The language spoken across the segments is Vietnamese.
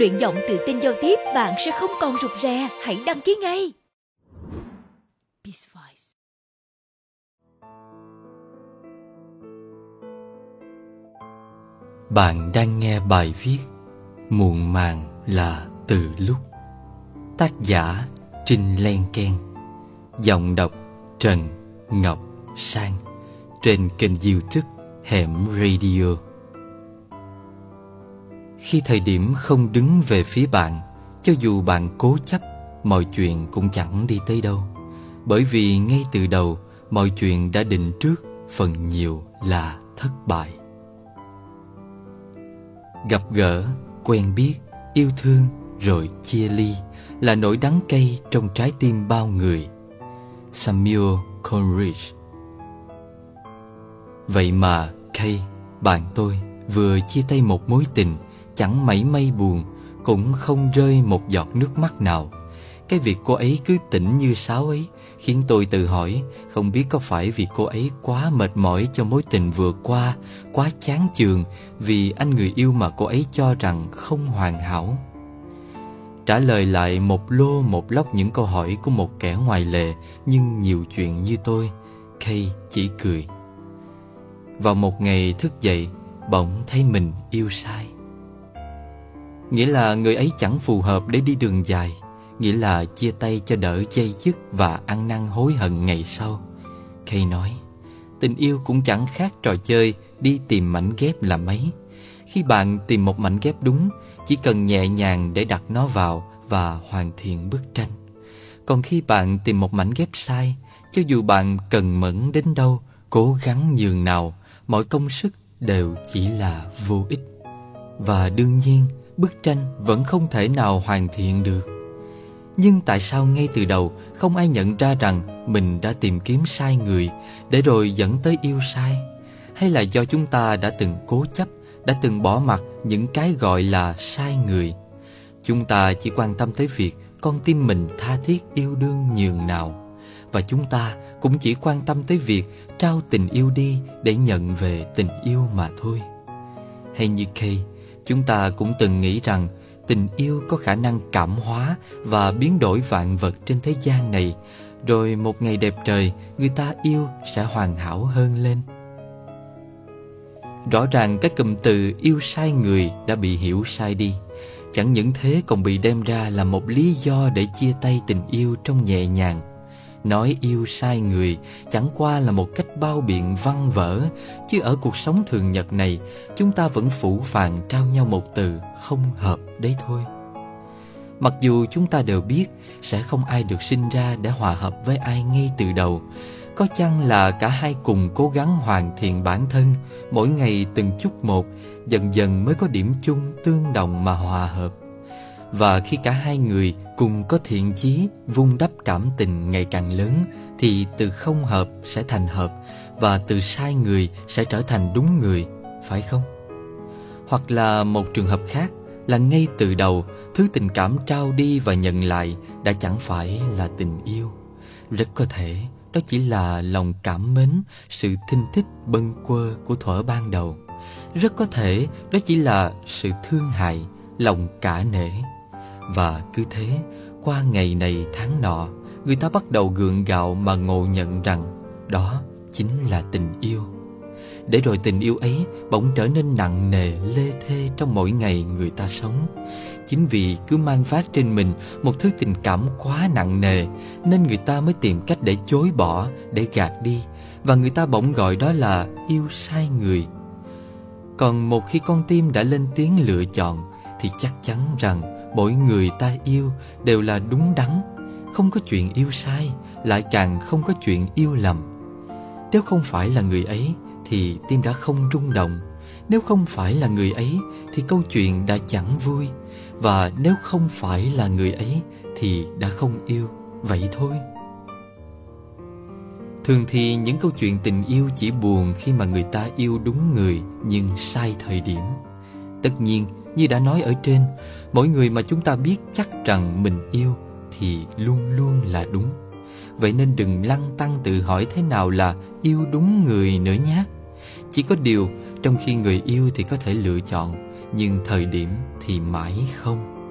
Luyện giọng tự tin giao tiếp, bạn sẽ không còn rụt rè. Hãy đăng ký ngay. Peace Voice. Bạn đang nghe bài viết Muộn màng là từ lúc. Tác giả Trinh Len Ken. Giọng đọc Trần Ngọc Sang. Trên kênh YouTube Hẻm Radio. Khi thời điểm không đứng về phía bạn, cho dù bạn cố chấp, mọi chuyện cũng chẳng đi tới đâu. Bởi vì ngay từ đầu, mọi chuyện đã định trước, phần nhiều là thất bại. Gặp gỡ, quen biết, yêu thương rồi chia ly là nỗi đắng cay trong trái tim bao người. Samuel Coleridge. Vậy mà Kay, bạn tôi, vừa chia tay một mối tình, chẳng mảy may buồn, cũng không rơi một giọt nước mắt nào. Cái việc cô ấy cứ tỉnh như sáo ấy khiến tôi tự hỏi, không biết có phải vì cô ấy quá mệt mỏi cho mối tình vừa qua, quá chán chường vì anh người yêu mà cô ấy cho rằng không hoàn hảo. Trả lời lại một lô một lóc những câu hỏi của một kẻ ngoài lề nhưng nhiều chuyện như tôi, Kay chỉ cười. Vào một ngày thức dậy, bỗng thấy mình yêu sai. Nghĩa là người ấy chẳng phù hợp để đi đường dài, nghĩa là chia tay cho đỡ day dứt và ăn năn hối hận ngày sau. Kay nói, tình yêu cũng chẳng khác trò chơi đi tìm mảnh ghép là mấy. Khi bạn tìm một mảnh ghép đúng, chỉ cần nhẹ nhàng để đặt nó vào và hoàn thiện bức tranh. Còn khi bạn tìm một mảnh ghép sai, cho dù bạn cần mẫn đến đâu, cố gắng nhường nào, mọi công sức đều chỉ là vô ích. Và đương nhiên, bức tranh vẫn không thể nào hoàn thiện được. Nhưng tại sao ngay từ đầu không ai nhận ra rằng mình đã tìm kiếm sai người, để rồi dẫn tới yêu sai? Hay là do chúng ta đã từng cố chấp, đã từng bỏ mặc những cái gọi là sai người? Chúng ta chỉ quan tâm tới việc con tim mình tha thiết yêu đương nhường nào. Và chúng ta cũng chỉ quan tâm tới việc trao tình yêu đi để nhận về tình yêu mà thôi. Hay như Kay, chúng ta cũng từng nghĩ rằng tình yêu có khả năng cảm hóa và biến đổi vạn vật trên thế gian này, rồi một ngày đẹp trời, người ta yêu sẽ hoàn hảo hơn lên. Rõ ràng cái cụm từ yêu sai người đã bị hiểu sai đi. Chẳng những thế còn bị đem ra là một lý do để chia tay tình yêu trong nhẹ nhàng. Nói yêu sai người chẳng qua là một cách bao biện văn vở, chứ ở cuộc sống thường nhật này, chúng ta vẫn phũ phàng trao nhau một từ không hợp đấy thôi. Mặc dù chúng ta đều biết sẽ không ai được sinh ra để hòa hợp với ai ngay từ đầu. Có chăng là cả hai cùng cố gắng hoàn thiện bản thân, mỗi ngày từng chút một, dần dần mới có điểm chung tương đồng mà hòa hợp. Và khi cả hai người cùng có thiện chí vun đắp cảm tình ngày càng lớn, thì từ không hợp sẽ thành hợp, và từ sai người sẽ trở thành đúng người, phải không? Hoặc là một trường hợp khác là ngay từ đầu, thứ tình cảm trao đi và nhận lại đã chẳng phải là tình yêu. Rất có thể đó chỉ là lòng cảm mến, sự thinh thích bâng quơ của thuở ban đầu. Rất có thể đó chỉ là sự thương hại, lòng cả nể. Và cứ thế, qua ngày này tháng nọ, người ta bắt đầu gượng gạo mà ngộ nhận rằng đó chính là tình yêu. Để rồi tình yêu ấy bỗng trở nên nặng nề, lê thê trong mỗi ngày người ta sống. Chính vì cứ mang vác trên mình một thứ tình cảm quá nặng nề, nên người ta mới tìm cách để chối bỏ, để gạt đi. Và người ta bỗng gọi đó là yêu sai người. Còn một khi con tim đã lên tiếng lựa chọn, thì chắc chắn rằng mỗi người ta yêu đều là đúng đắn. Không có chuyện yêu sai, lại càng không có chuyện yêu lầm. Nếu không phải là người ấy thì tim đã không rung động. Nếu không phải là người ấy thì câu chuyện đã chẳng vui. Và nếu không phải là người ấy thì đã không yêu. Vậy thôi. Thường thì những câu chuyện tình yêu chỉ buồn khi mà người ta yêu đúng người nhưng sai thời điểm. Tất nhiên, như đã nói ở trên, mỗi người mà chúng ta biết chắc rằng mình yêu thì luôn luôn là đúng. Vậy nên đừng lăn tăn tự hỏi thế nào là yêu đúng người nữa nhé. Chỉ có điều, trong khi người yêu thì có thể lựa chọn, nhưng thời điểm thì mãi không.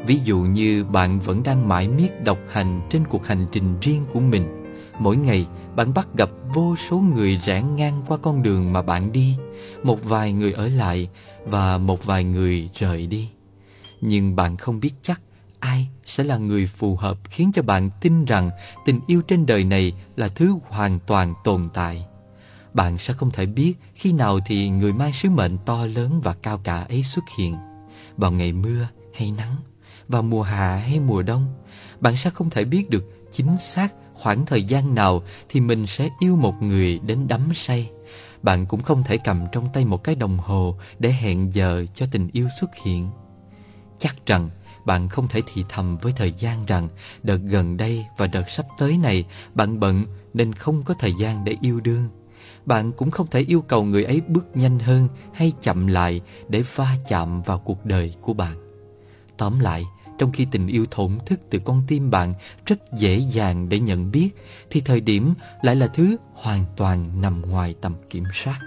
Ví dụ như bạn vẫn đang mải miết độc hành trên cuộc hành trình riêng của mình. Mỗi ngày bạn bắt gặp vô số người rẽ ngang qua con đường mà bạn đi. Một vài người ở lại và một vài người rời đi. Nhưng bạn không biết chắc ai sẽ là người phù hợp khiến cho bạn tin rằng tình yêu trên đời này là thứ hoàn toàn tồn tại. Bạn sẽ không thể biết khi nào thì người mang sứ mệnh to lớn và cao cả ấy xuất hiện. Vào ngày mưa hay nắng, vào mùa hạ hay mùa đông. Bạn sẽ không thể biết được chính xác khoảng thời gian nào thì mình sẽ yêu một người đến đắm say. Bạn cũng không thể cầm trong tay một cái đồng hồ để hẹn giờ cho tình yêu xuất hiện. Chắc rằng bạn không thể thì thầm với thời gian rằng đợt gần đây và đợt sắp tới này bạn bận nên không có thời gian để yêu đương. Bạn cũng không thể yêu cầu người ấy bước nhanh hơn hay chậm lại để va chạm vào cuộc đời của bạn. Tóm lại, trong khi tình yêu thổn thức từ con tim bạn rất dễ dàng để nhận biết, thì thời điểm lại là thứ hoàn toàn nằm ngoài tầm kiểm soát.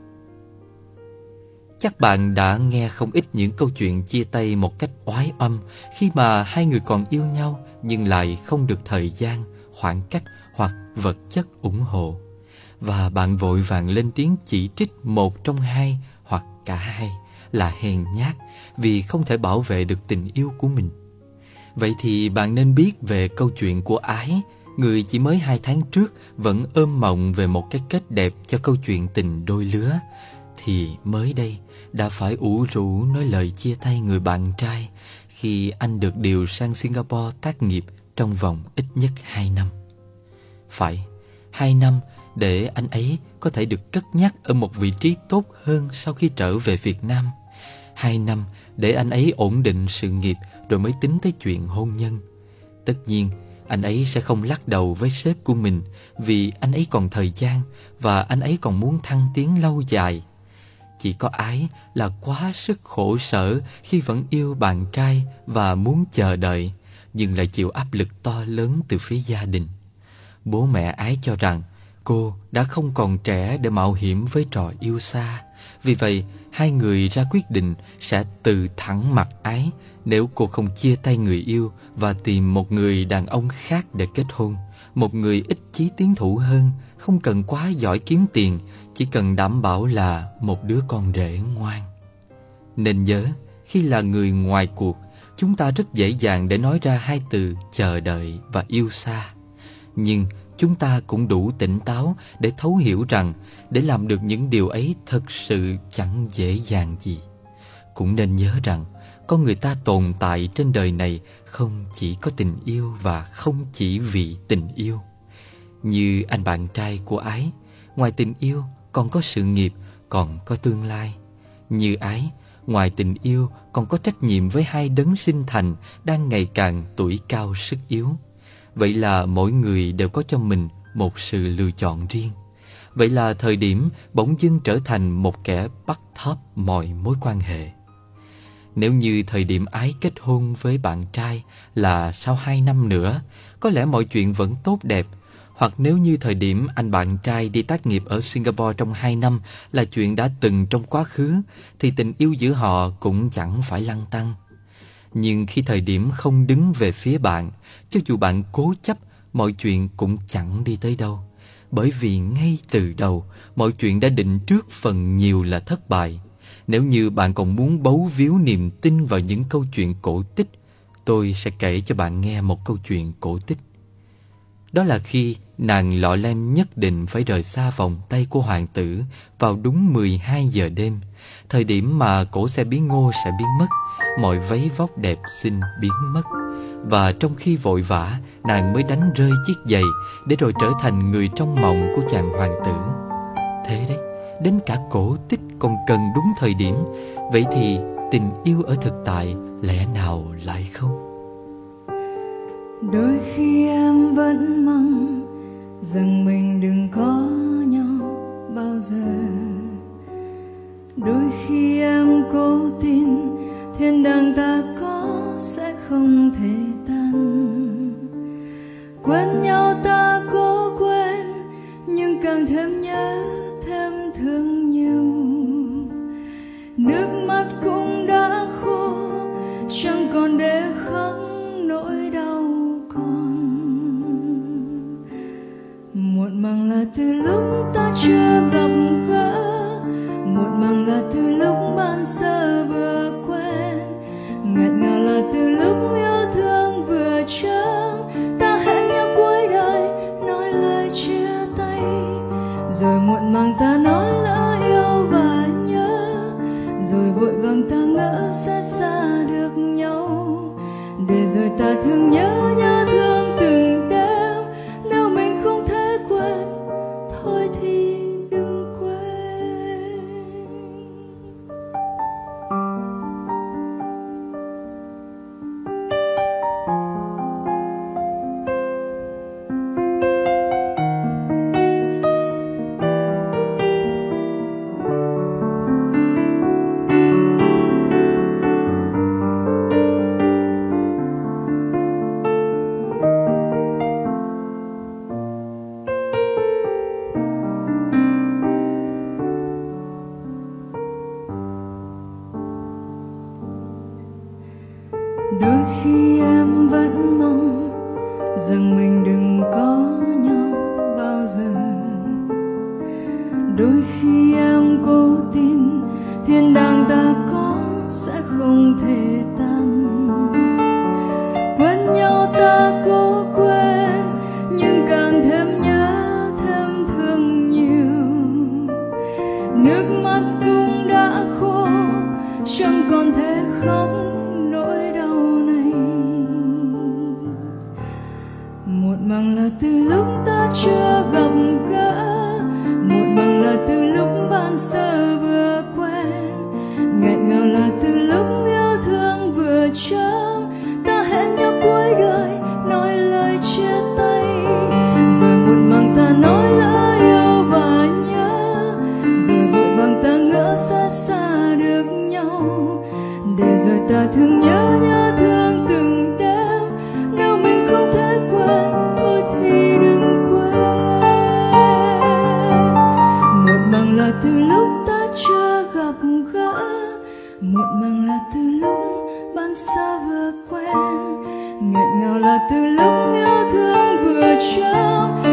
Chắc bạn đã nghe không ít những câu chuyện chia tay một cách oái oăm khi mà hai người còn yêu nhau nhưng lại không được thời gian, khoảng cách hoặc vật chất ủng hộ. Và bạn vội vàng lên tiếng chỉ trích một trong hai hoặc cả hai là hèn nhát vì không thể bảo vệ được tình yêu của mình. Vậy thì bạn nên biết về câu chuyện của Ái, người chỉ mới 2 tháng trước vẫn ôm mộng về một cái kết đẹp cho câu chuyện tình đôi lứa, thì mới đây đã phải ủ rũ nói lời chia tay người bạn trai khi anh được điều sang Singapore tác nghiệp trong vòng ít nhất 2 năm. Phải, 2 năm để anh ấy có thể được cất nhắc ở một vị trí tốt hơn sau khi trở về Việt Nam. 2 năm để anh ấy ổn định sự nghiệp rồi mới tính tới chuyện hôn nhân. Tất nhiên, anh ấy sẽ không lắc đầu với sếp của mình vì anh ấy còn thời gian và anh ấy còn muốn thăng tiến lâu dài. Chỉ có Ái là quá sức khổ sở khi vẫn yêu bạn trai và muốn chờ đợi, nhưng lại chịu áp lực to lớn từ phía gia đình. Bố mẹ Ái cho rằng cô đã không còn trẻ để mạo hiểm với trò yêu xa. Vì vậy, hai người ra quyết định sẽ từ thẳng mặt Ái nếu cô không chia tay người yêu và tìm một người đàn ông khác để kết hôn. Một người ít chí tiến thủ hơn, không cần quá giỏi kiếm tiền, chỉ cần đảm bảo là một đứa con rể ngoan. Nên nhớ, khi là người ngoài cuộc, chúng ta rất dễ dàng để nói ra hai từ chờ đợi và yêu xa. Nhưng chúng ta cũng đủ tỉnh táo để thấu hiểu rằng để làm được những điều ấy thật sự chẳng dễ dàng gì. Cũng nên nhớ rằng con người ta tồn tại trên đời này không chỉ có tình yêu và không chỉ vì tình yêu. Như anh bạn trai của Ái, ngoài tình yêu còn có sự nghiệp, còn có tương lai. Như Ái, ngoài tình yêu còn có trách nhiệm với hai đấng sinh thành đang ngày càng tuổi cao sức yếu. Vậy là mỗi người đều có cho mình một sự lựa chọn riêng. Vậy là thời điểm bỗng dưng trở thành một kẻ bắt thóp mọi mối quan hệ. Nếu như thời điểm Ái kết hôn với bạn trai là sau 2 năm nữa, có lẽ mọi chuyện vẫn tốt đẹp. Hoặc nếu như thời điểm anh bạn trai đi tác nghiệp ở Singapore trong 2 năm là chuyện đã từng trong quá khứ, thì tình yêu giữa họ cũng chẳng phải lăn tăn. Nhưng khi thời điểm không đứng về phía bạn, cho dù bạn cố chấp, mọi chuyện cũng chẳng đi tới đâu. Bởi vì ngay từ đầu, mọi chuyện đã định trước phần nhiều là thất bại. Nếu như bạn còn muốn bấu víu niềm tin vào những câu chuyện cổ tích, tôi sẽ kể cho bạn nghe một câu chuyện cổ tích. Đó là khi nàng Lọ Lem nhất định phải rời xa vòng tay của hoàng tử vào đúng 12 giờ đêm, thời điểm mà cổ xe bí ngô sẽ biến mất, mọi váy vóc đẹp xinh biến mất. Và trong khi vội vã, nàng mới đánh rơi chiếc giày để rồi trở thành người trong mộng của chàng hoàng tử. Thế đấy, đến cả cổ tích còn cần đúng thời điểm. Vậy thì tình yêu ở thực tại lẽ nào lại không? Đôi khi em vẫn mong rằng mình đừng có nhau bao giờ. Đôi khi em cố tin thiên đàng ta có sẽ không thể tan. Quên nhau ta cố quên, nhưng càng thêm nhớ thêm thương nhiều. Nước mắt cũng đã khô, chẳng còn để khóc từ lúc ta chưa gặp gỡ, muộn màng là từ lúc ban sơ vừa quen, nghẹt ngào là từ lúc yêu thương vừa chớm. Ta hẹn nhau cuối đời nói lời chia tay, rồi muộn màng ta nói lỡ yêu và nhớ, rồi vội vàng ta ngỡ sẽ xa được nhau, để rồi ta thương nhớ thương từng đêm. Nếu mình không thể quên, thôi thì đừng quên. Đôi khi em vẫn mong rằng mình đừng có nhau bao giờ. Đôi khi em cố tin thiên đàng ta có sẽ không thể tan. Quên nhau ta cố quên, nhưng càng thêm nhớ thêm thương nhiều. Nước mắt cũng đã khô, chẳng còn thể khóc nỗi đau này. Muộn màng là từ lúc ta chưa gặp gỡ, muộn màng là từ lúc ban sơ vừa quen, nghẹt ngào là từ lúc yêu thương vừa chớm. Ta hẹn nhau cuối đời nói lời chia tay, rồi muộn màng ta nói lỡ yêu và nhớ, rồi vội vàng ta ngỡ sẽ xa được nhau, để rồi ta thương nhớ thương từng đêm. Nếu mình không thể quên, thôi thì đừng quên. Muộn màng là từ lúc ta chưa gặp gỡ, muộn màng là từ lúc ban sơ vừa quen, nghẹt ngào là từ lúc yêu thương vừa chớm.